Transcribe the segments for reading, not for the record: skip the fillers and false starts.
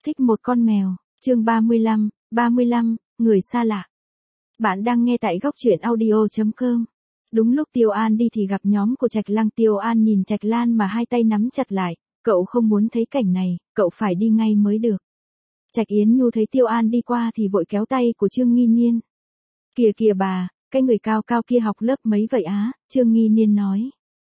Thích một con mèo, chương 35, người xa lạ. Bạn đang nghe tại góc truyện audio.com. Đúng lúc Tiêu An đi thì gặp nhóm của Trạch Lăng. Tiêu An nhìn Trạch Lan mà hai tay nắm chặt lại, cậu không muốn thấy cảnh này, cậu phải đi ngay mới được. Trạch Yến Nhu thấy Tiêu An đi qua thì vội kéo tay của Trương Nghi Niên. Kìa kìa bà, cái người cao cao kia học lớp mấy vậy á? Trương Nghi Niên nói.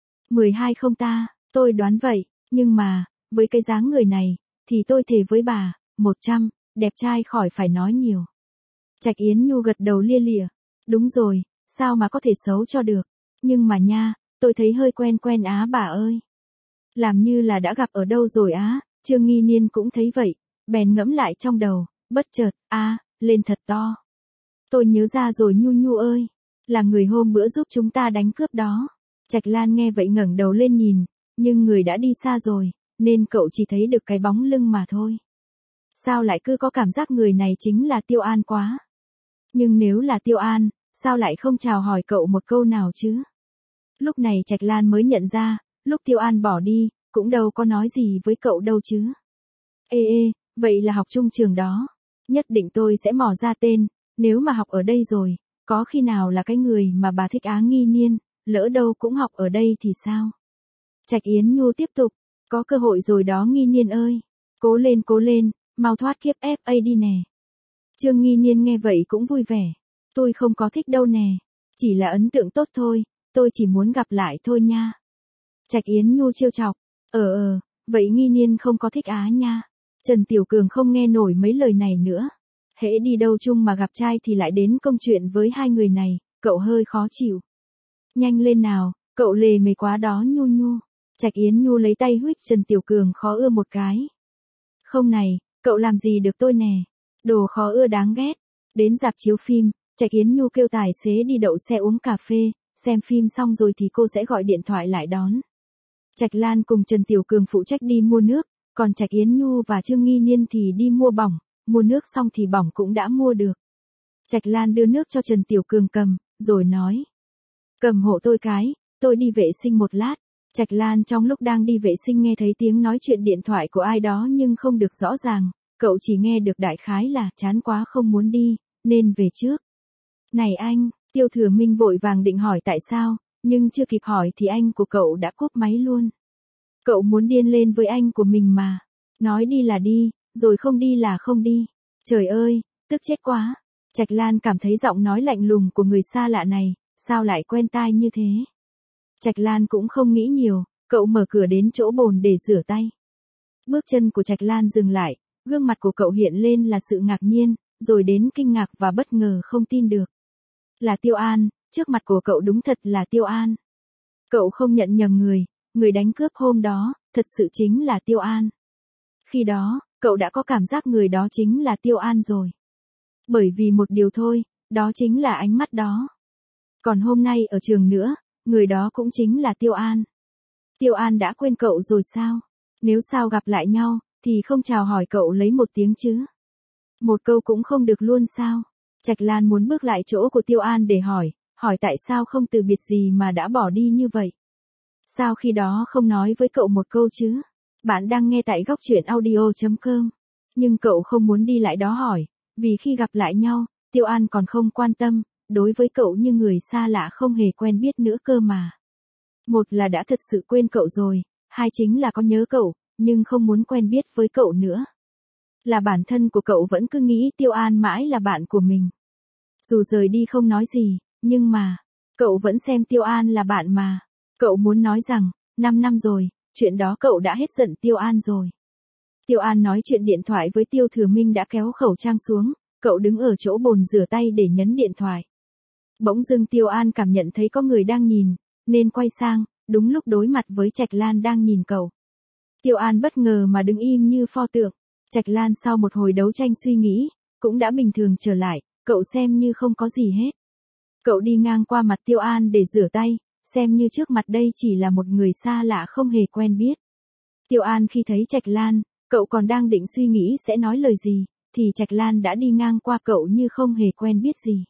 12 không ta, tôi đoán vậy, nhưng mà, với cái dáng người này, thì tôi thề với bà, 100, đẹp trai khỏi phải nói nhiều. Trạch Yến Nhu gật đầu lia lịa. Đúng rồi, sao mà có thể xấu cho được. Nhưng mà nha, tôi thấy hơi quen quen á bà ơi. Làm như là đã gặp ở đâu rồi á. Trương Nghi Niên cũng thấy vậy, bèn ngẫm lại trong đầu, bất chợt, lên thật to. Tôi nhớ ra rồi Nhu Nhu ơi, là người hôm bữa giúp chúng ta đánh cướp đó. Trạch Lan nghe vậy ngẩng đầu lên nhìn, nhưng người đã đi xa rồi, nên cậu chỉ thấy được cái bóng lưng mà thôi. Sao lại cứ có cảm giác người này chính là Tiêu An quá? Nhưng nếu là Tiêu An, sao lại không chào hỏi cậu một câu nào chứ? Lúc này Trạch Lan mới nhận ra, lúc Tiêu An bỏ đi, cũng đâu có nói gì với cậu đâu chứ. Ê, vậy là học chung trường đó. Nhất định tôi sẽ mò ra tên, nếu mà học ở đây rồi, có khi nào là cái người mà bà thích Á Nghi Niên, lỡ đâu cũng học ở đây thì sao? Trạch Yến Nhu tiếp tục, có cơ hội rồi đó Nghi Niên ơi. Cố lên, mau thoát kiếp FA đi nè. Trương Nghi Niên nghe vậy cũng vui vẻ. Tôi không có thích đâu nè, chỉ là ấn tượng tốt thôi, tôi chỉ muốn gặp lại thôi nha. Trạch Yến Nhu trêu chọc, vậy Nghi Niên không có thích Á nha. Trần Tiểu Cường không nghe nổi mấy lời này nữa. Hễ đi đâu chung mà gặp trai thì lại đến công chuyện với hai người này, cậu hơi khó chịu. Nhanh lên nào, cậu lề mề quá đó Nhu Nhu. Trạch Yến Nhu lấy tay huých Trần Tiểu Cường khó ưa một cái. Không này, cậu làm gì được tôi nè. Đồ khó ưa đáng ghét. Đến rạp chiếu phim, Trạch Yến Nhu kêu tài xế đi đậu xe uống cà phê, xem phim xong rồi thì cô sẽ gọi điện thoại lại đón. Trạch Lan cùng Trần Tiểu Cường phụ trách đi mua nước, còn Trạch Yến Nhu và Trương Nghi Niên thì đi mua bỏng, mua nước xong thì bỏng cũng đã mua được. Trạch Lan đưa nước cho Trần Tiểu Cường cầm, rồi nói. Cầm hộ tôi cái, tôi đi vệ sinh một lát. Trạch Lan trong lúc đang đi vệ sinh nghe thấy tiếng nói chuyện điện thoại của ai đó nhưng không được rõ ràng, cậu chỉ nghe được đại khái là chán quá không muốn đi, nên về trước. Này anh, Tiêu Thừa Minh vội vàng định hỏi tại sao, nhưng chưa kịp hỏi thì anh của cậu đã cúp máy luôn. Cậu muốn điên lên với anh của mình mà. Nói đi là đi, rồi không đi là không đi. Trời ơi, tức chết quá. Trạch Lan cảm thấy giọng nói lạnh lùng của người xa lạ này, sao lại quen tai như thế. Trạch Lan cũng không nghĩ nhiều, cậu mở cửa đến chỗ bồn để rửa tay. Bước chân của Trạch Lan dừng lại, gương mặt của cậu hiện lên là sự ngạc nhiên, rồi đến kinh ngạc và bất ngờ không tin được. Là Tiêu An, trước mặt của cậu đúng thật là Tiêu An. Cậu không nhận nhầm người đánh cướp hôm đó, thật sự chính là Tiêu An. Khi đó, cậu đã có cảm giác người đó chính là Tiêu An rồi. Bởi vì một điều thôi, đó chính là ánh mắt đó. Còn hôm nay ở trường nữa, người đó cũng chính là Tiêu An. Tiêu An đã quên cậu rồi sao? Nếu sao gặp lại nhau, thì không chào hỏi cậu lấy một tiếng chứ? Một câu cũng không được luôn sao? Trạch Lan muốn bước lại chỗ của Tiêu An để hỏi tại sao không từ biệt gì mà đã bỏ đi như vậy? Sao khi đó không nói với cậu một câu chứ? Bạn đang nghe tại góc truyện audio.com. Nhưng cậu không muốn đi lại đó hỏi, vì khi gặp lại nhau, Tiêu An còn không quan tâm, đối với cậu như người xa lạ không hề quen biết nữa cơ mà. Một là đã thật sự quên cậu rồi, hai chính là có nhớ cậu, nhưng không muốn quen biết với cậu nữa. Là bản thân của cậu vẫn cứ nghĩ Tiêu An mãi là bạn của mình. Dù rời đi không nói gì, nhưng mà, cậu vẫn xem Tiêu An là bạn mà. Cậu muốn nói rằng, 5 năm rồi, chuyện đó cậu đã hết giận Tiêu An rồi. Tiêu An nói chuyện điện thoại với Tiêu Thừa Minh đã kéo khẩu trang xuống, cậu đứng ở chỗ bồn rửa tay để nhấn điện thoại. Bỗng dưng Tiêu An cảm nhận thấy có người đang nhìn, nên quay sang, đúng lúc đối mặt với Trạch Lan đang nhìn cậu. Tiêu An bất ngờ mà đứng im như pho tượng. Trạch Lan sau một hồi đấu tranh suy nghĩ, cũng đã bình thường trở lại, cậu xem như không có gì hết. Cậu đi ngang qua mặt Tiêu An để rửa tay, xem như trước mặt đây chỉ là một người xa lạ không hề quen biết. Tiêu An khi thấy Trạch Lan, cậu còn đang định suy nghĩ sẽ nói lời gì, thì Trạch Lan đã đi ngang qua cậu như không hề quen biết gì.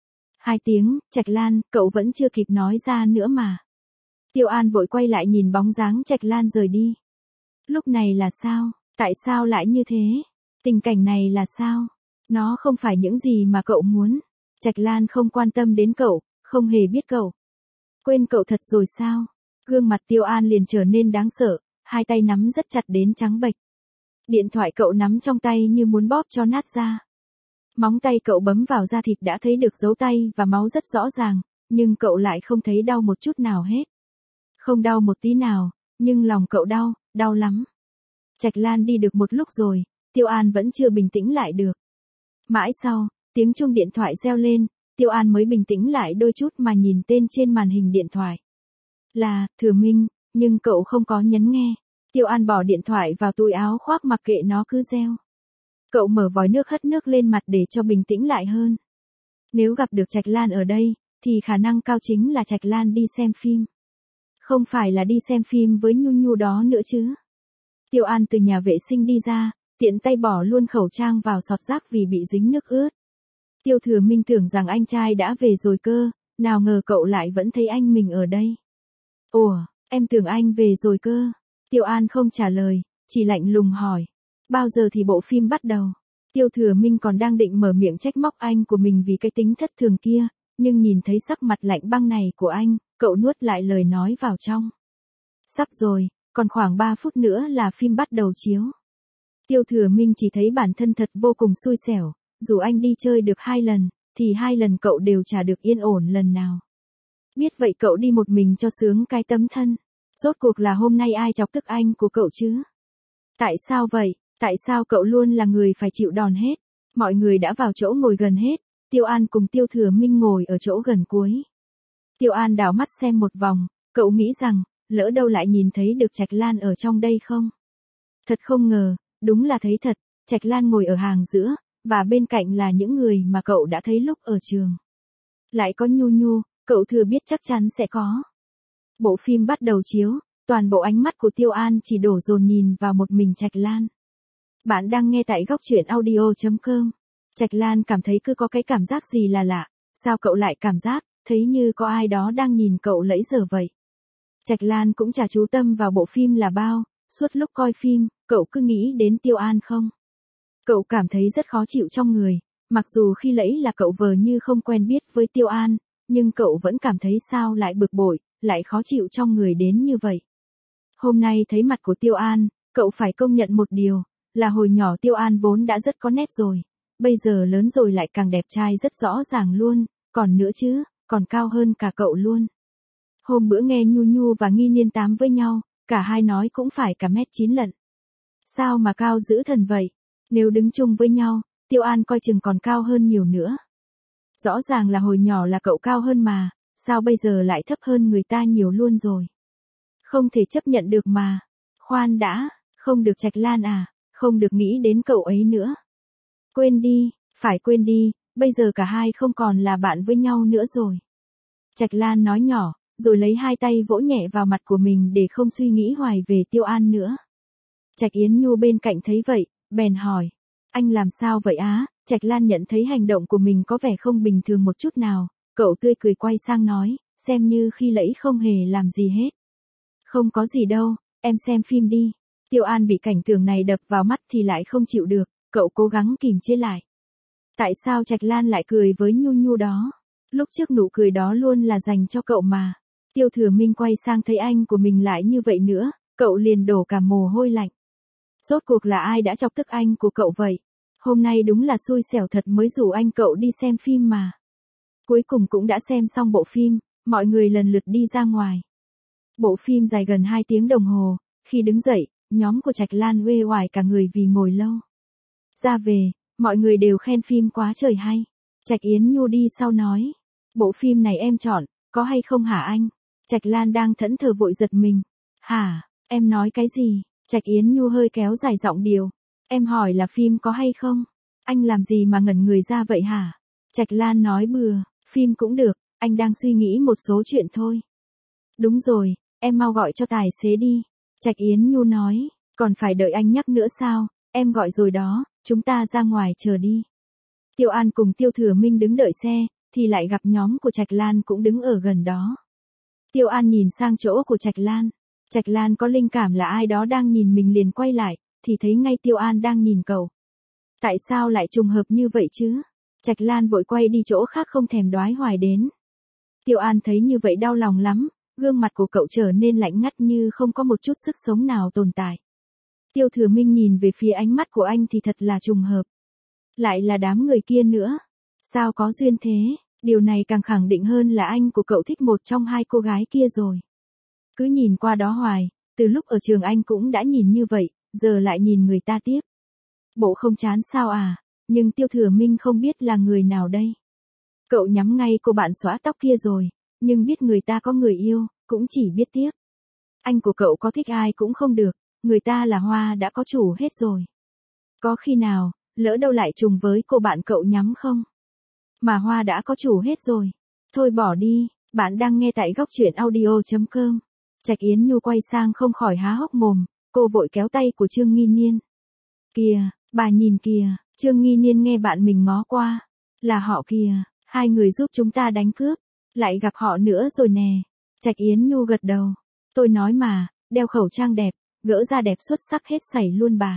2 tiếng, Trạch Lan, cậu vẫn chưa kịp nói ra nữa mà. Tiêu An vội quay lại nhìn bóng dáng Trạch Lan rời đi. Lúc này là sao? Tại sao lại như thế? Tình cảnh này là sao? Nó không phải những gì mà cậu muốn. Trạch Lan không quan tâm đến cậu, không hề biết cậu. Quên cậu thật rồi sao? Gương mặt Tiêu An liền trở nên đáng sợ, hai tay nắm rất chặt đến trắng bệch. Điện thoại cậu nắm trong tay như muốn bóp cho nát ra. Móng tay cậu bấm vào da thịt đã thấy được dấu tay và máu rất rõ ràng, nhưng cậu lại không thấy đau một chút nào hết. Không đau một tí nào, nhưng lòng cậu đau, đau lắm. Trạch Lan đi được một lúc rồi, Tiêu An vẫn chưa bình tĩnh lại được. Mãi sau, tiếng chuông điện thoại reo lên, Tiêu An mới bình tĩnh lại đôi chút mà nhìn tên trên màn hình điện thoại. Là, Thừa Minh, nhưng cậu không có nhấn nghe. Tiêu An bỏ điện thoại vào túi áo khoác mặc kệ nó cứ reo. Cậu mở vòi nước hất nước lên mặt để cho bình tĩnh lại hơn. Nếu gặp được Trạch Lan ở đây, thì khả năng cao chính là Trạch Lan đi xem phim. Không phải là đi xem phim với Nhu Nhu đó nữa chứ. Tiêu An từ nhà vệ sinh đi ra, tiện tay bỏ luôn khẩu trang vào sọt rác vì bị dính nước ướt. Tiêu Thừa Minh tưởng rằng anh trai đã về rồi cơ, nào ngờ cậu lại vẫn thấy anh mình ở đây. Ủa, em tưởng anh về rồi cơ. Tiêu An không trả lời, chỉ lạnh lùng hỏi. Bao giờ thì bộ phim bắt đầu? Tiêu Thừa Minh còn đang định mở miệng trách móc anh của mình vì cái tính thất thường kia, nhưng nhìn thấy sắc mặt lạnh băng này của anh, cậu nuốt lại lời nói vào trong. Sắp rồi, còn khoảng 3 phút nữa là phim bắt đầu chiếu. Tiêu Thừa Minh chỉ thấy bản thân thật vô cùng xui xẻo, dù anh đi chơi được 2 lần, thì 2 lần cậu đều chả được yên ổn lần nào. Biết vậy cậu đi một mình cho sướng cái tấm thân. Rốt cuộc là hôm nay ai chọc tức anh của cậu chứ? Tại sao vậy? Tại sao cậu luôn là người phải chịu đòn hết? Mọi người đã vào chỗ ngồi gần hết, Tiêu An cùng Tiêu Thừa Minh ngồi ở chỗ gần cuối. Tiêu An đảo mắt xem một vòng, cậu nghĩ rằng, lỡ đâu lại nhìn thấy được Trạch Lan ở trong đây không? Thật không ngờ, đúng là thấy thật, Trạch Lan ngồi ở hàng giữa, và bên cạnh là những người mà cậu đã thấy lúc ở trường. Lại có Nhu Nhu, cậu thừa biết chắc chắn sẽ có. Bộ phim bắt đầu chiếu, toàn bộ ánh mắt của Tiêu An chỉ đổ dồn nhìn vào một mình Trạch Lan. Bạn đang nghe tại góc truyện audio.com. Trạch Lan cảm thấy cứ có cái cảm giác gì là lạ, sao cậu lại cảm giác, thấy như có ai đó đang nhìn cậu lẫy giờ vậy. Trạch Lan cũng chả chú tâm vào bộ phim là bao, suốt lúc coi phim, cậu cứ nghĩ đến Tiêu An không. Cậu cảm thấy rất khó chịu trong người, mặc dù khi nãy là cậu vờ như không quen biết với Tiêu An, nhưng cậu vẫn cảm thấy sao lại bực bội, lại khó chịu trong người đến như vậy. Hôm nay thấy mặt của Tiêu An, cậu phải công nhận một điều, là hồi nhỏ Tiêu An vốn đã rất có nét rồi, bây giờ lớn rồi lại càng đẹp trai rất rõ ràng luôn, còn nữa chứ, còn cao hơn cả cậu luôn. Hôm bữa nghe Nhu Nhu và Nghi Niên tám với nhau, cả hai nói cũng phải cả 1m9 lận. Sao mà cao dữ thần vậy? Nếu đứng chung với nhau, Tiêu An coi chừng còn cao hơn nhiều nữa. Rõ ràng là hồi nhỏ là cậu cao hơn mà, sao bây giờ lại thấp hơn người ta nhiều luôn rồi? Không thể chấp nhận được mà. Khoan đã, không được Trạch Lan à, không được nghĩ đến cậu ấy nữa. Quên đi, phải quên đi, bây giờ cả hai không còn là bạn với nhau nữa rồi. Trạch Lan nói nhỏ, rồi lấy hai tay vỗ nhẹ vào mặt của mình để không suy nghĩ hoài về Tiêu An nữa. Trạch Yến Nhu bên cạnh thấy vậy, bèn hỏi. Anh làm sao vậy á? Trạch Lan nhận thấy hành động của mình có vẻ không bình thường một chút nào, cậu tươi cười quay sang nói, xem như khi nãy không hề làm gì hết. Không có gì đâu, em xem phim đi. Tiêu An bị cảnh tượng này đập vào mắt thì lại không chịu được, cậu cố gắng kìm chế lại. Tại sao Trạch Lan lại cười với Nhu Nhu đó? Lúc trước nụ cười đó luôn là dành cho cậu mà. Tiêu Thừa Minh quay sang thấy anh của mình lại như vậy nữa, cậu liền đổ cả mồ hôi lạnh. Rốt cuộc là ai đã chọc tức anh của cậu vậy? Hôm nay đúng là xui xẻo thật mới rủ anh cậu đi xem phim mà. Cuối cùng cũng đã xem xong bộ phim, mọi người lần lượt đi ra ngoài. Bộ phim dài gần 2 tiếng đồng hồ, khi đứng dậy, nhóm của Trạch Lan uể oải cả người vì ngồi lâu. Ra về, mọi người đều khen phim quá trời hay. Trạch Yến Nhu đi sau nói, bộ phim này em chọn, có hay không hả anh? Trạch Lan đang thẫn thờ vội giật mình. Hả, em nói cái gì? Trạch Yến Nhu hơi kéo dài giọng điệu. Em hỏi là phim có hay không? Anh làm gì mà ngẩn người ra vậy hả? Trạch Lan nói bừa, phim cũng được, anh đang suy nghĩ một số chuyện thôi. Đúng rồi, em mau gọi cho tài xế đi. Trạch Yến Nhu nói, còn phải đợi anh nhắc nữa sao? Em gọi rồi đó, chúng ta ra ngoài chờ đi. Tiêu An cùng Tiêu Thừa Minh đứng đợi xe, thì lại gặp nhóm của Trạch Lan cũng đứng ở gần đó. Tiêu An nhìn sang chỗ của Trạch Lan. Trạch Lan có linh cảm là ai đó đang nhìn mình liền quay lại, thì thấy ngay Tiêu An đang nhìn cậu. Tại sao lại trùng hợp như vậy chứ? Trạch Lan vội quay đi chỗ khác không thèm đoái hoài đến. Tiêu An thấy như vậy đau lòng lắm, gương mặt của cậu trở nên lạnh ngắt như không có một chút sức sống nào tồn tại. Tiêu Thừa Minh nhìn về phía ánh mắt của anh thì thật là trùng hợp. Lại là đám người kia nữa. Sao có duyên thế, điều này càng khẳng định hơn là anh của cậu thích một trong hai cô gái kia rồi. Cứ nhìn qua đó hoài, từ lúc ở trường anh cũng đã nhìn như vậy, giờ lại nhìn người ta tiếp. Bộ không chán sao à, nhưng Tiêu Thừa Minh không biết là người nào đây. Cậu nhắm ngay cô bạn xõa tóc kia rồi, nhưng biết người ta có người yêu, cũng chỉ biết tiếc. Anh của cậu có thích ai cũng không được, người ta là Hoa đã có chủ hết rồi. Có khi nào, lỡ đâu lại trùng với cô bạn cậu nhắm không? Mà Hoa đã có chủ hết rồi. Thôi bỏ đi, bạn đang nghe tại góc truyện audio.com. Trạch Yến Nhu quay sang không khỏi há hốc mồm, cô vội kéo tay của Trương Nghi Niên. Kìa, bà nhìn kìa, Trương Nghi Niên nghe bạn mình ngó qua. Là họ kìa, hai người giúp chúng ta đánh cướp, lại gặp họ nữa rồi nè. Trạch Yến Nhu gật đầu. Tôi nói mà, đeo khẩu trang đẹp, gỡ ra đẹp xuất sắc hết sảy luôn bà.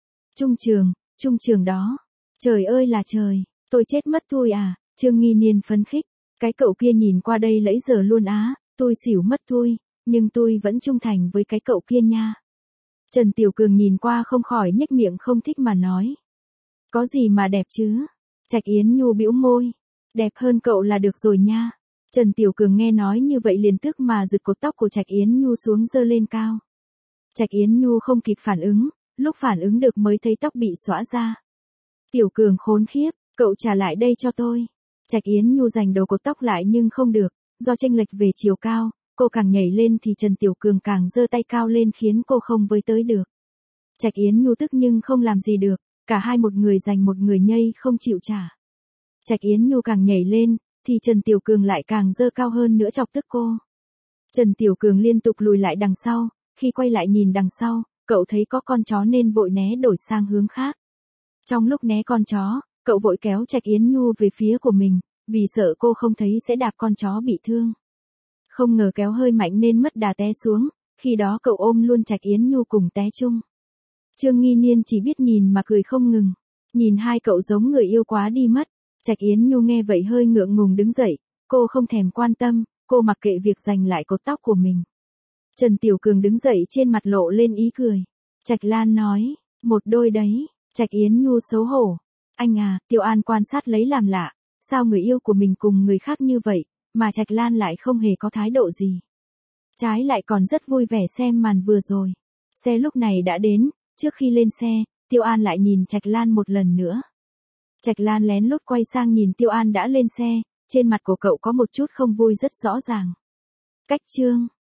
Trung trường đó. Trời ơi là trời, tôi chết mất thôi à, Trương Nghi Niên phấn khích. Cái cậu kia nhìn qua đây lẫy giờ luôn á, tôi xỉu mất thôi, nhưng tôi vẫn trung thành với cái cậu kia nha. Trần Tiểu Cường nhìn qua không khỏi nhếch miệng không thích mà nói. Có gì mà đẹp chứ? Trạch Yến Nhu bĩu môi. Đẹp hơn cậu là được rồi nha. Trần Tiểu Cường nghe nói như vậy liền tức mà giật cột tóc của Trạch Yến Nhu xuống giơ lên cao. Trạch Yến Nhu không kịp phản ứng, lúc phản ứng được mới thấy tóc bị xõa ra. Tiểu Cường khốn khiếp, cậu trả lại đây cho tôi. Trạch Yến Nhu giành đầu cột tóc lại nhưng không được, do chênh lệch về chiều cao, cô càng nhảy lên thì Trần Tiểu Cường càng giơ tay cao lên khiến cô không với tới được. Trạch Yến Nhu tức nhưng không làm gì được, cả hai một người giành một người nhây không chịu trả. Trạch Yến Nhu càng nhảy lên, thì Trần Tiểu Cường lại càng giơ cao hơn nữa chọc tức cô. Trần Tiểu Cường liên tục lùi lại đằng sau, khi quay lại nhìn đằng sau, cậu thấy có con chó nên vội né đổi sang hướng khác. Trong lúc né con chó, cậu vội kéo Trạch Yến Nhu về phía của mình, vì sợ cô không thấy sẽ đạp con chó bị thương. Không ngờ kéo hơi mạnh nên mất đà té xuống, khi đó cậu ôm luôn Trạch Yến Nhu cùng té chung. Trương Nghi Niên chỉ biết nhìn mà cười không ngừng, nhìn hai cậu giống người yêu quá đi mất. Trạch Yến Nhu nghe vậy hơi ngượng ngùng đứng dậy, cô không thèm quan tâm, cô mặc kệ việc giành lại cột tóc của mình. Trần Tiểu Cường đứng dậy trên mặt lộ lên ý cười. Trạch Lan nói, một đôi đấy. Trạch Yến Nhu xấu hổ. Anh à, Tiêu An quan sát lấy làm lạ, sao người yêu của mình cùng người khác như vậy, mà Trạch Lan lại không hề có thái độ gì. Trái lại còn rất vui vẻ xem màn vừa rồi. Xe lúc này đã đến, trước khi lên xe, Tiêu An lại nhìn Trạch Lan một lần nữa. Trạch Lan lén lút quay sang nhìn Tiêu An đã lên xe, trên mặt của cậu có một chút không vui rất rõ ràng. Cách Trương,